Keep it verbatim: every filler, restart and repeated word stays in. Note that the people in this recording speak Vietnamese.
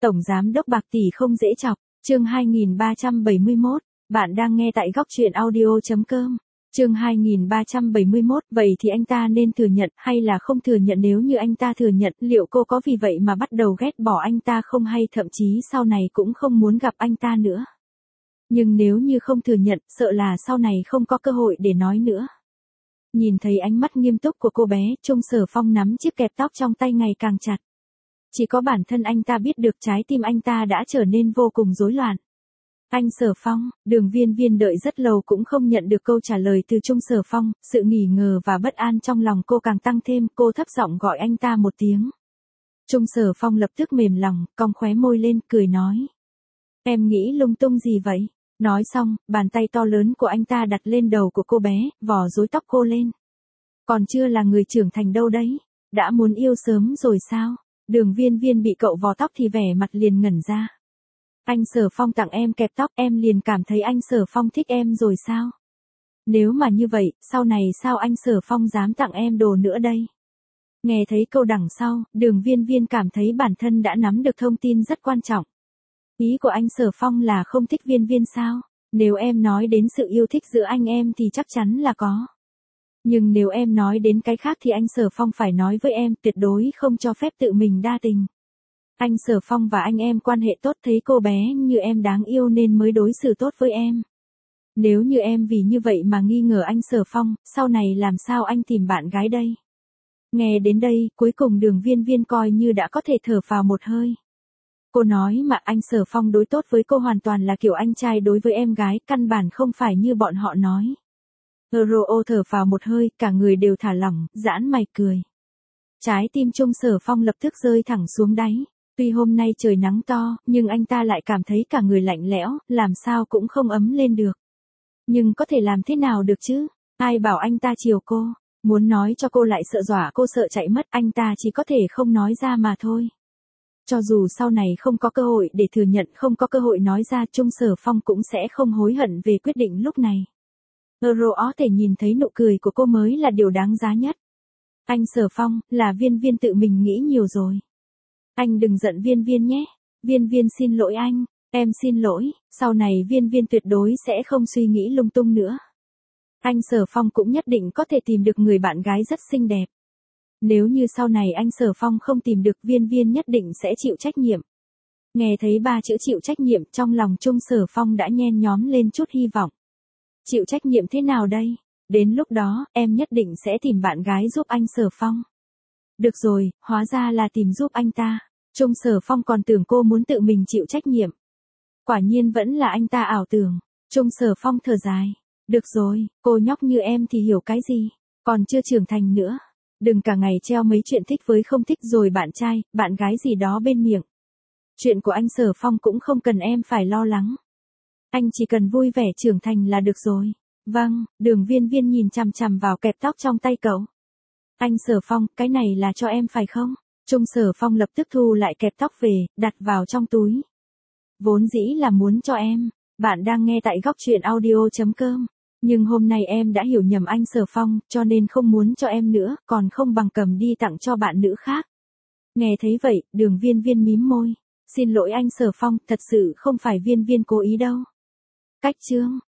Tổng giám đốc bạc tỷ không dễ chọc, chương hai nghìn ba trăm bảy mươi mốt, bạn đang nghe tại góc truyện audio.com. Chương hai nghìn ba trăm bảy mươi mốt, vậy thì anh ta nên thừa nhận hay là không thừa nhận? Nếu như anh ta thừa nhận, liệu cô có vì vậy mà bắt đầu ghét bỏ anh ta không, hay thậm chí sau này cũng không muốn gặp anh ta nữa? Nhưng nếu như không thừa nhận, sợ là sau này không có cơ hội để nói nữa. Nhìn thấy ánh mắt nghiêm túc của cô bé, Trung Sở Phong nắm chiếc kẹp tóc trong tay ngày càng chặt. Chỉ có bản thân anh ta biết được trái tim anh ta đã trở nên vô cùng rối loạn. Anh Sở Phong, Đường Viên Viên đợi rất lâu cũng không nhận được câu trả lời từ Trung Sở Phong, sự nghỉ ngờ và bất an trong lòng cô càng tăng thêm, cô thấp giọng gọi anh ta một tiếng. Trung Sở Phong lập tức mềm lòng, cong khóe môi lên, cười nói. Em nghĩ lung tung gì vậy? Nói xong, bàn tay to lớn của anh ta đặt lên đầu của cô bé, vò rối tóc cô lên. Còn chưa là người trưởng thành đâu đấy, đã muốn yêu sớm rồi sao? Đường Viên Viên bị cậu vò tóc thì vẻ mặt liền ngẩn ra. Anh Sở Phong tặng em kẹp tóc, em liền cảm thấy anh Sở Phong thích em rồi sao? Nếu mà như vậy, sau này sao anh Sở Phong dám tặng em đồ nữa đây? Nghe thấy câu đằng sau, Đường Viên Viên cảm thấy bản thân đã nắm được thông tin rất quan trọng. Ý của anh Sở Phong là không thích Viên Viên sao? Nếu em nói đến sự yêu thích giữa anh em thì chắc chắn là có. Nhưng nếu em nói đến cái khác thì anh Sở Phong phải nói với em, tuyệt đối không cho phép tự mình đa tình. Anh Sở Phong và anh em quan hệ tốt, thấy cô bé như em đáng yêu nên mới đối xử tốt với em. Nếu như em vì như vậy mà nghi ngờ anh Sở Phong, sau này làm sao anh tìm bạn gái đây? Nghe đến đây, cuối cùng Đường Viên Viên coi như đã có thể thở phào một hơi. Cô nói mà anh Sở Phong đối tốt với cô hoàn toàn là kiểu anh trai đối với em gái, căn bản không phải như bọn họ nói. Euro thở phào một hơi, cả người đều thả lỏng, giãn mày cười. Trái tim Trung Sở Phong lập tức rơi thẳng xuống đáy. Tuy hôm nay trời nắng to, nhưng anh ta lại cảm thấy cả người lạnh lẽo, làm sao cũng không ấm lên được. Nhưng có thể làm thế nào được chứ? Ai bảo anh ta chiều cô? Muốn nói cho cô lại sợ dọa cô sợ chạy mất, anh ta chỉ có thể không nói ra mà thôi. Cho dù sau này không có cơ hội để thừa nhận, không có cơ hội nói ra, Trung Sở Phong cũng sẽ không hối hận về quyết định lúc này. Euro có thể nhìn thấy nụ cười của cô mới là điều đáng giá nhất. Anh Sở Phong, là Viên Viên tự mình nghĩ nhiều rồi. Anh đừng giận Viên Viên nhé. Viên Viên xin lỗi anh, em xin lỗi, sau này Viên Viên tuyệt đối sẽ không suy nghĩ lung tung nữa. Anh Sở Phong cũng nhất định có thể tìm được người bạn gái rất xinh đẹp. Nếu như sau này anh Sở Phong không tìm được, Viên Viên nhất định sẽ chịu trách nhiệm. Nghe thấy ba chữ chịu trách nhiệm, trong lòng Trung Sở Phong đã nhen nhóm lên chút hy vọng. Chịu trách nhiệm thế nào đây? Đến lúc đó, em nhất định sẽ tìm bạn gái giúp anh Sở Phong. Được rồi, hóa ra là tìm giúp anh ta. Trung Sở Phong còn tưởng cô muốn tự mình chịu trách nhiệm. Quả nhiên vẫn là anh ta ảo tưởng. Trung Sở Phong thở dài. Được rồi, cô nhóc như em thì hiểu cái gì, còn chưa trưởng thành nữa. Đừng cả ngày treo mấy chuyện thích với không thích rồi bạn trai, bạn gái gì đó bên miệng. Chuyện của anh Sở Phong cũng không cần em phải lo lắng. Anh chỉ cần vui vẻ trưởng thành là được rồi. Vâng, Đường Viên Viên nhìn chằm chằm vào kẹp tóc trong tay cậu. Anh Sở Phong, cái này là cho em phải không? Trung Sở Phong lập tức thu lại kẹp tóc về, đặt vào trong túi. Vốn dĩ là muốn cho em. Bạn đang nghe tại góc truyện audio.com. Nhưng hôm nay em đã hiểu nhầm anh Sở Phong, cho nên không muốn cho em nữa, còn không bằng cầm đi tặng cho bạn nữ khác. Nghe thấy vậy, Đường Viên Viên mím môi. Xin lỗi anh Sở Phong, thật sự không phải Viên Viên cố ý đâu. Cách chương.